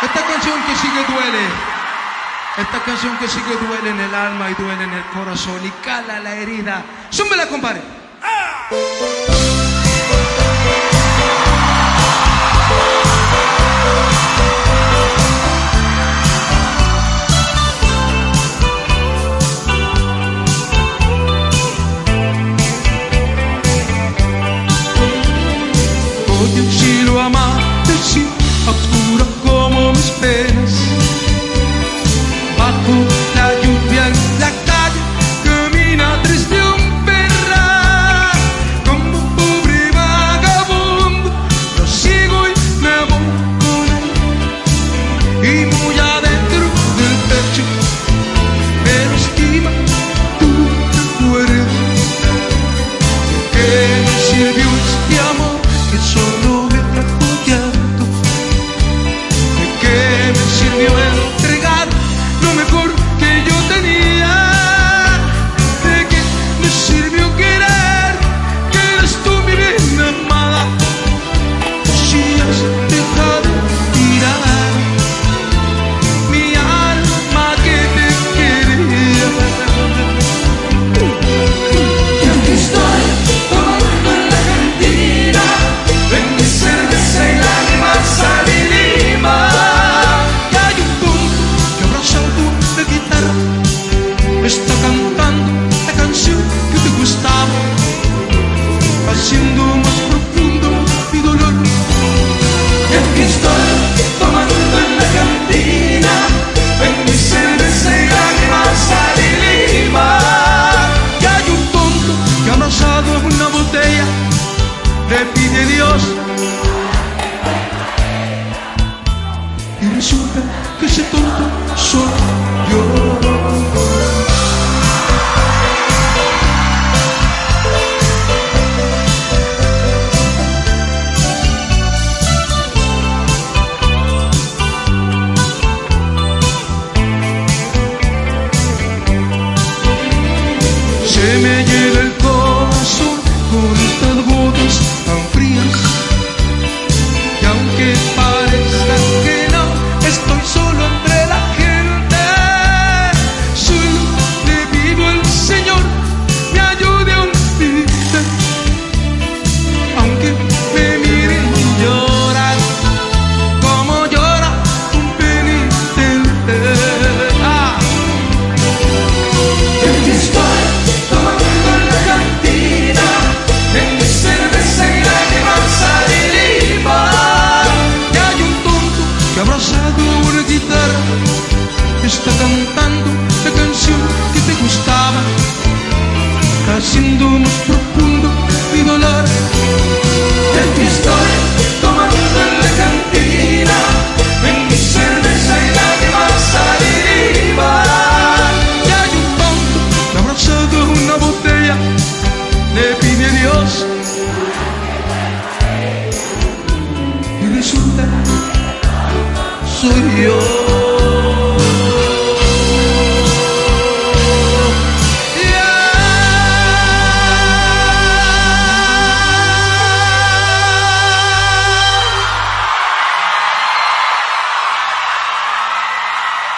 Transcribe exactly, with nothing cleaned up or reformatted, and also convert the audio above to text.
Esta canción que sí que duele, esta canción que sí que duele en el alma y duele en el corazón y cala la herida. Súmbela, compadre. ¡Ah! Oye, si lo amaste, sí, oscuro como mis penas. Bajo la lluvia en la calle camina triste un perra. Como un pobre vagabundo lo sigo y me voy con él. Y muy adentro del pecho me lastima tu recuerdo. ¿Qué me sirvió este amor que solo me trajo llanto? ¿De qué me sirvió entregar lo mejor que yo tenía? ¿De qué me sirvió querer que eres tú mi bien amada? Si has dejado tirar mi alma que te quería. Y aquí estoy tomando en la cantina, en mi cerveza y lágrimas sal y lima. Y hay un punto que abrazado de guitarra está cantando la canción que te gustaba, haciendo más profundo mi dolor. Y aquí estoy tomando en la cantina, en mi cerveza y lágrimas sal y lima. Y hay un tonto que abrazado en una botella le pide a Dios. Y resulta que ese tonto soy